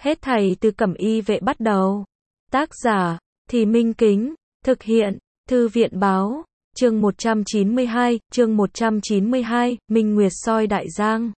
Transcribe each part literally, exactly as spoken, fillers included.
Hết thảy từ Cẩm Y Vệ bắt đầu. Tác giả, Thì Minh Kính, thực hiện, Thư viện Báo, chương một trăm chín mươi hai, chương một trăm chín mươi hai, Minh Nguyệt soi đại giang.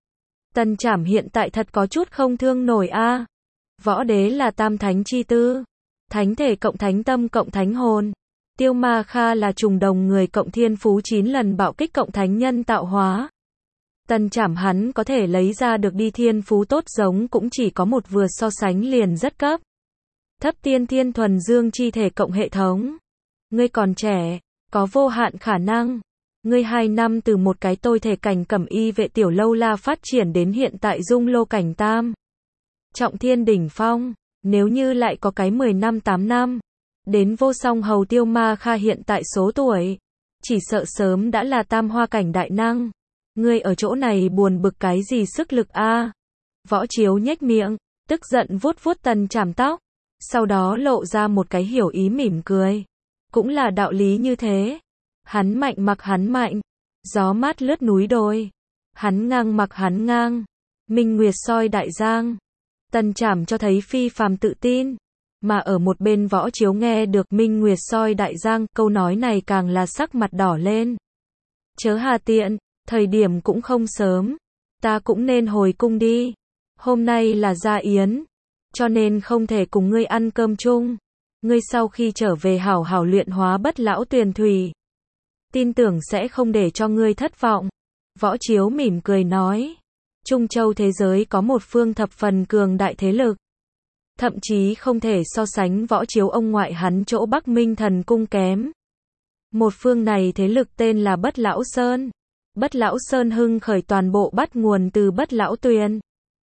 Tần Trảm hiện tại thật có chút không thương nổi a. Võ đế là tam thánh chi tư, thánh thể cộng thánh tâm cộng thánh hồn. Tiêu Ma Kha là trùng đồng người cộng thiên phú chín lần bạo kích cộng thánh nhân tạo hóa. Tần Trảm hắn có thể lấy ra được đi thiên phú tốt giống cũng chỉ có một vừa so sánh liền rất cấp. Thấp tiên thiên thuần dương chi thể cộng hệ thống. Ngươi còn trẻ, có vô hạn khả năng. Ngươi hai năm từ một cái tôi thể cảnh Cẩm Y Vệ tiểu lâu la phát triển đến hiện tại dung lô cảnh tam trọng thiên đỉnh phong. Nếu như lại có cái mười năm tám năm, đến vô song hầu Tiêu Ma Kha hiện tại số tuổi, chỉ sợ sớm đã là tam hoa cảnh đại năng. Ngươi ở chỗ này buồn bực cái gì sức lực a? Võ Chiếu nhếch miệng, tức giận vuốt vuốt Tần Trảm tóc, sau đó lộ ra một cái hiểu ý mỉm cười. Cũng là đạo lý như thế. Hắn mạnh mặc hắn mạnh, gió mát lướt núi đồi. Hắn ngang mặc hắn ngang, Minh Nguyệt soi đại giang. Tần Trảm cho thấy phi phàm tự tin, mà ở một bên Võ Chiếu nghe được Minh Nguyệt soi đại giang, câu nói này càng là sắc mặt đỏ lên. Chớ hà tiện, thời điểm cũng không sớm, ta cũng nên hồi cung đi. Hôm nay là gia yến, cho nên không thể cùng ngươi ăn cơm chung. Ngươi sau khi trở về hảo hảo luyện hóa bất lão tuyền thủy, tin tưởng sẽ không để cho ngươi thất vọng. Võ Chiếu mỉm cười nói, Trung Châu thế giới có một phương thập phần cường đại thế lực, thậm chí không thể so sánh Võ Chiếu ông ngoại hắn chỗ Bắc Minh Thần Cung kém. Một phương này thế lực tên là Bất Lão Sơn. Bất Lão Sơn hưng khởi toàn bộ bắt nguồn từ Bất Lão Tuyền.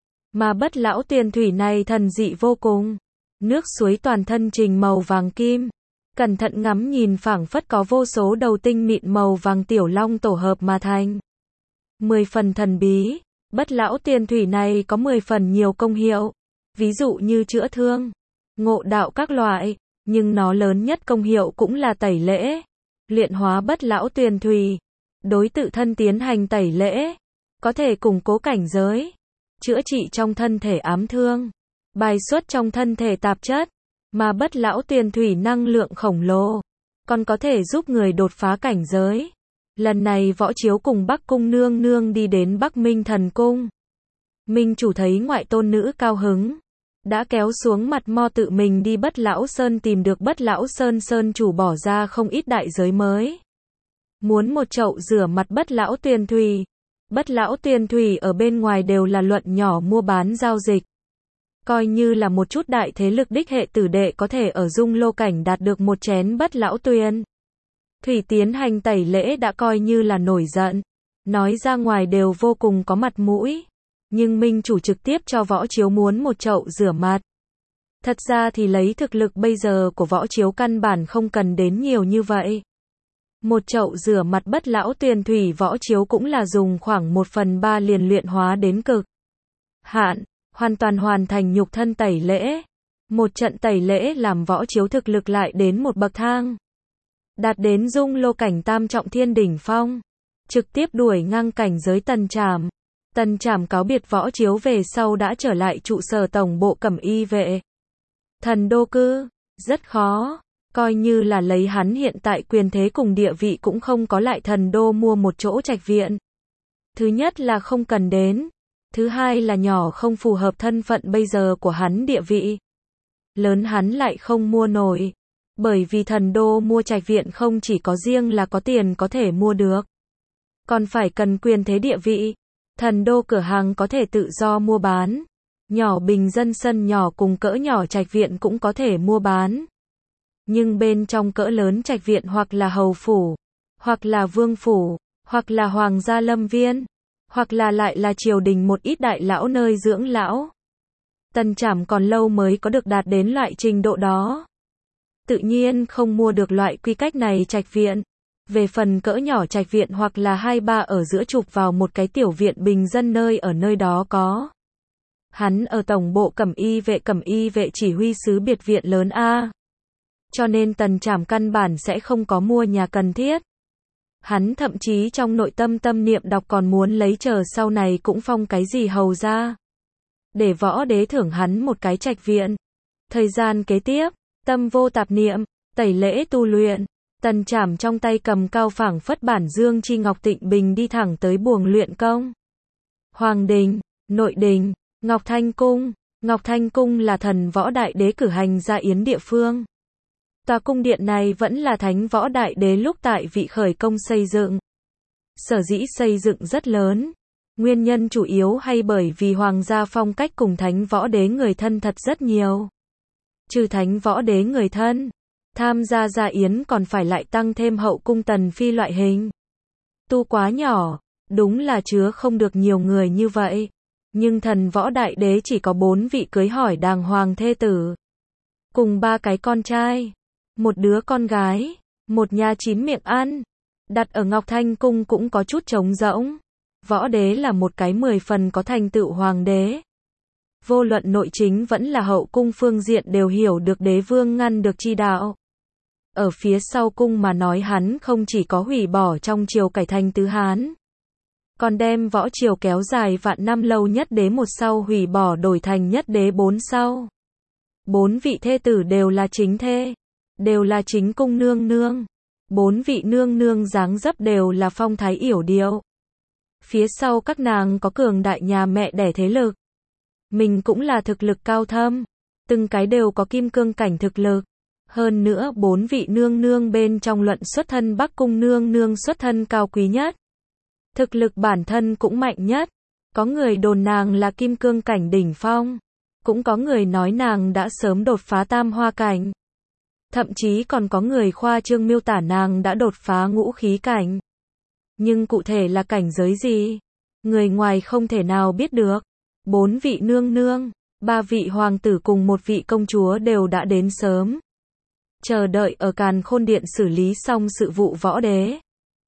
Mà Bất Lão Tuyền thủy này thần dị vô cùng. Nước suối toàn thân trình màu vàng kim. Cẩn thận ngắm nhìn phảng phất có vô số đầu tinh mịn màu vàng tiểu long tổ hợp mà thành. Mười phần thần bí. Bất Lão Tuyền thủy này có mười phần nhiều công hiệu. Ví dụ như chữa thương, ngộ đạo các loại. Nhưng nó lớn nhất công hiệu cũng là tẩy lễ. Luyện hóa Bất Lão Tuyền thủy, đối tự thân tiến hành tẩy lễ, có thể củng cố cảnh giới, chữa trị trong thân thể ám thương, bài xuất trong thân thể tạp chất. Mà Bất Lão Tuyền thủy năng lượng khổng lồ, còn có thể giúp người đột phá cảnh giới. Lần này Võ Chiếu cùng Bắc Cung nương nương đi đến Bắc Minh Thần Cung. Minh chủ thấy ngoại tôn nữ cao hứng, đã kéo xuống mặt mo tự mình đi Bất Lão Sơn tìm được Bất Lão Sơn Sơn chủ bỏ ra không ít đại giới mới. Muốn một chậu rửa mặt Bất Lão Tuyền thủy. Bất Lão Tuyền thủy ở bên ngoài đều là luận nhỏ mua bán giao dịch. Coi như là một chút đại thế lực đích hệ tử đệ có thể ở dung lô cảnh đạt được một chén Bất Lão Tuyền thủy tiến hành tẩy lễ đã coi như là nổi giận. Nói ra ngoài đều vô cùng có mặt mũi. Nhưng Minh chủ trực tiếp cho Võ Chiếu muốn một chậu rửa mặt. Thật ra thì lấy thực lực bây giờ của Võ Chiếu căn bản không cần đến nhiều như vậy. Một chậu rửa mặt Bất Lão Tuyền thủy Võ Chiếu cũng là dùng khoảng một phần ba liền luyện hóa đến cực hạn, hoàn toàn hoàn thành nhục thân tẩy lễ. Một trận tẩy lễ làm Võ Chiếu thực lực lại đến một bậc thang, đạt đến dung lô cảnh tam trọng thiên đỉnh phong, trực tiếp đuổi ngang cảnh giới Tần Trảm. Tần Trảm cáo biệt Võ Chiếu về sau đã trở lại trụ sở tổng bộ Cẩm Y Vệ. Thần đô cư, rất khó, coi như là lấy hắn hiện tại quyền thế cùng địa vị cũng không có lại thần đô mua một chỗ trạch viện. Thứ nhất là không cần đến, thứ hai là nhỏ không phù hợp thân phận bây giờ của hắn địa vị. Lớn hắn lại không mua nổi, bởi vì thần đô mua trạch viện không chỉ có riêng là có tiền có thể mua được, còn phải cần quyền thế địa vị. Thần đô cửa hàng có thể tự do mua bán, nhỏ bình dân sân nhỏ cùng cỡ nhỏ trạch viện cũng có thể mua bán. Nhưng bên trong cỡ lớn trạch viện hoặc là hầu phủ, hoặc là vương phủ, hoặc là hoàng gia lâm viên, hoặc là lại là triều đình một ít đại lão nơi dưỡng lão. Tần Trảm còn lâu mới có được đạt đến loại trình độ đó. Tự nhiên không mua được loại quy cách này trạch viện. Về phần cỡ nhỏ trạch viện hoặc là hai ba ở giữa chụp vào một cái tiểu viện bình dân nơi ở nơi đó có. Hắn ở tổng bộ Cẩm Y Vệ Cẩm Y Vệ chỉ huy sứ biệt viện lớn A. Cho nên Tần Trảm căn bản sẽ không có mua nhà cần thiết. Hắn thậm chí trong nội tâm tâm niệm đọc còn muốn lấy chờ sau này cũng phong cái gì hầu ra. để võ đế thưởng hắn một cái trạch viện. Thời gian kế tiếp, tâm vô tạp niệm, tẩy lễ tu luyện, Tần Trảm trong tay cầm cao phảng phất bản dương chi ngọc tịnh bình đi thẳng tới buồng luyện công. Hoàng đình, nội đình, Ngọc Thanh cung. Ngọc Thanh cung là thần võ đại đế cử hành ra yến địa phương. Tòa cung điện này vẫn là thánh võ đại đế lúc tại vị khởi công xây dựng. Sở dĩ xây dựng rất lớn. Nguyên nhân chủ yếu hay bởi vì hoàng gia phong cách cùng thánh võ đế người thân thật rất nhiều. Trừ thánh võ đế người thân, tham gia gia yến còn phải lại tăng thêm hậu cung tần phi loại hình. Tu quá nhỏ, đúng là chứa không được nhiều người như vậy. Nhưng thần võ đại đế chỉ có bốn vị cưới hỏi đàng hoàng thê tử. Cùng ba cái con trai, một đứa con gái, một nhà chín miệng ăn. Đặt ở Ngọc Thanh cung cũng có chút trống rỗng. Võ đế là một cái mười phần có thành tựu hoàng đế. Vô luận nội chính vẫn là hậu cung phương diện đều hiểu được đế vương ngăn được chi đạo. Ở phía sau cung mà nói hắn không chỉ có hủy bỏ trong triều cải thành tứ Hán, còn đem võ triều kéo dài vạn năm lâu nhất đế một sau hủy bỏ đổi thành nhất đế bốn sau. Bốn vị thê tử đều là chính thê, đều là chính cung nương nương. Bốn vị nương nương dáng dấp đều là phong thái yểu điệu. Phía sau các nàng có cường đại nhà mẹ đẻ thế lực. Mình cũng là thực lực cao thâm, từng cái đều có kim cương cảnh thực lực. Hơn nữa bốn vị nương nương bên trong luận xuất thân Bắc cung nương nương xuất thân cao quý nhất. Thực lực bản thân cũng mạnh nhất. Có người đồn nàng là kim cương cảnh đỉnh phong. Cũng có người nói nàng đã sớm đột phá tam hoa cảnh. Thậm chí còn có người khoa trương miêu tả nàng đã đột phá ngũ khí cảnh. Nhưng cụ thể là cảnh giới gì? Người ngoài không thể nào biết được. Bốn vị nương nương, ba vị hoàng tử cùng một vị công chúa đều đã đến sớm. Chờ đợi ở Càn Khôn Điện xử lý xong sự vụ võ đế.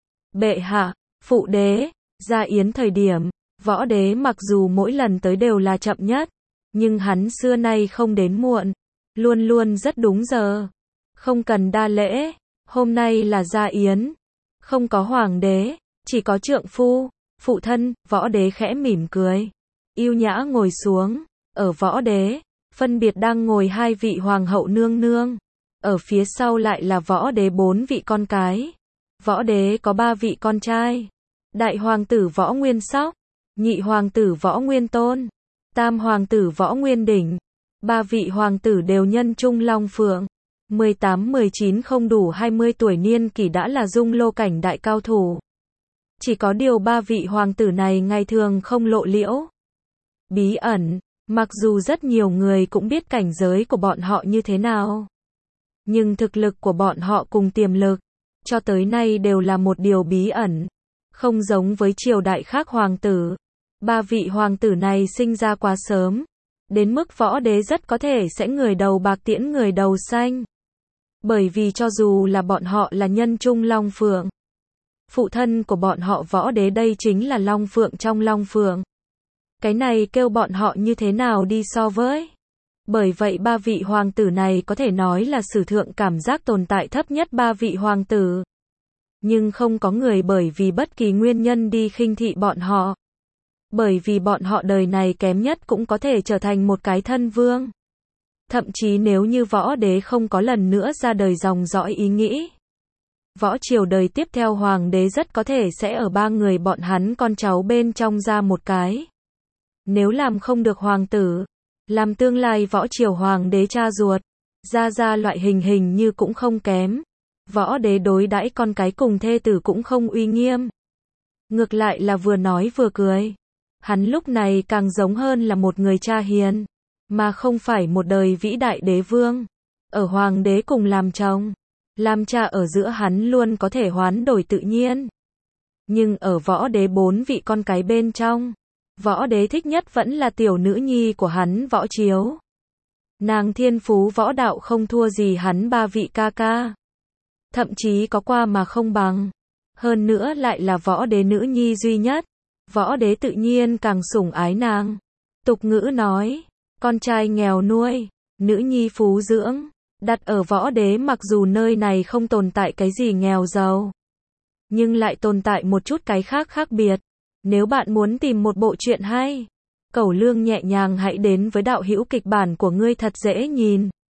Bệ hạ, phụ đế, gia yến thời điểm, võ đế mặc dù mỗi lần tới đều là chậm nhất, nhưng hắn xưa nay không đến muộn, luôn luôn rất đúng giờ. Không cần đa lễ, hôm nay là gia yến, không có hoàng đế, chỉ có trượng phu, phụ thân. Võ đế khẽ mỉm cười, yêu nhã ngồi xuống. Ở võ đế, phân biệt đang ngồi hai vị hoàng hậu nương nương. Ở phía sau lại là võ đế bốn vị con cái. Võ đế có ba vị con trai. Đại hoàng tử Võ Nguyên Sóc, nhị hoàng tử Võ Nguyên Tôn, tam hoàng tử Võ Nguyên Đỉnh. Ba vị hoàng tử đều nhân trung long phượng. mười tám mười chín không đủ hai mươi tuổi niên kỷ đã là dung lô cảnh đại cao thủ. Chỉ có điều ba vị hoàng tử này ngày thường không lộ liễu. Bí ẩn, mặc dù rất nhiều người cũng biết cảnh giới của bọn họ như thế nào. Nhưng thực lực của bọn họ cùng tiềm lực, cho tới nay đều là một điều bí ẩn. Không giống với triều đại khác hoàng tử. Ba vị hoàng tử này sinh ra quá sớm. Đến mức võ đế rất có thể sẽ người đầu bạc tiễn người đầu xanh. Bởi vì cho dù là bọn họ là nhân trung long phượng, phụ thân của bọn họ võ đế đây chính là long phượng trong long phượng. Cái này kêu bọn họ như thế nào đi so với. Bởi vậy ba vị hoàng tử này có thể nói là sử thượng cảm giác tồn tại thấp nhất ba vị hoàng tử. Nhưng không có người bởi vì bất kỳ nguyên nhân đi khinh thị bọn họ. Bởi vì bọn họ đời này kém nhất cũng có thể trở thành một cái thân vương. Thậm chí nếu như võ đế không có lần nữa ra đời dòng dõi ý nghĩ. Võ triều đời tiếp theo hoàng đế rất có thể sẽ ở ba người bọn hắn con cháu bên trong ra một cái. Nếu làm không được hoàng tử, làm tương lai võ triều hoàng đế cha ruột, ra ra loại hình hình như cũng không kém. Võ đế đối đãi con cái cùng thê tử cũng không uy nghiêm. Ngược lại là vừa nói vừa cười. Hắn lúc này càng giống hơn là một người cha hiền, mà không phải một đời vĩ đại đế vương. Ở hoàng đế cùng làm chồng, làm cha ở giữa hắn luôn có thể hoán đổi tự nhiên. Nhưng ở võ đế bốn vị con cái bên trong, võ đế thích nhất vẫn là tiểu nữ nhi của hắn Võ Chiếu. Nàng thiên phú võ đạo không thua gì hắn ba vị ca ca. Thậm chí có qua mà không bằng. Hơn nữa lại là võ đế nữ nhi duy nhất. Võ đế tự nhiên càng sủng ái nàng. Tục ngữ nói, con trai nghèo nuôi, nữ nhi phú dưỡng. Đặt ở võ đế mặc dù nơi này không tồn tại cái gì nghèo giàu, nhưng lại tồn tại một chút cái khác khác biệt. Nếu bạn muốn tìm một bộ truyện hay, Cẩu Lương nhẹ nhàng hãy đến với đạo hữu kịch bản của ngươi thật dễ nhìn.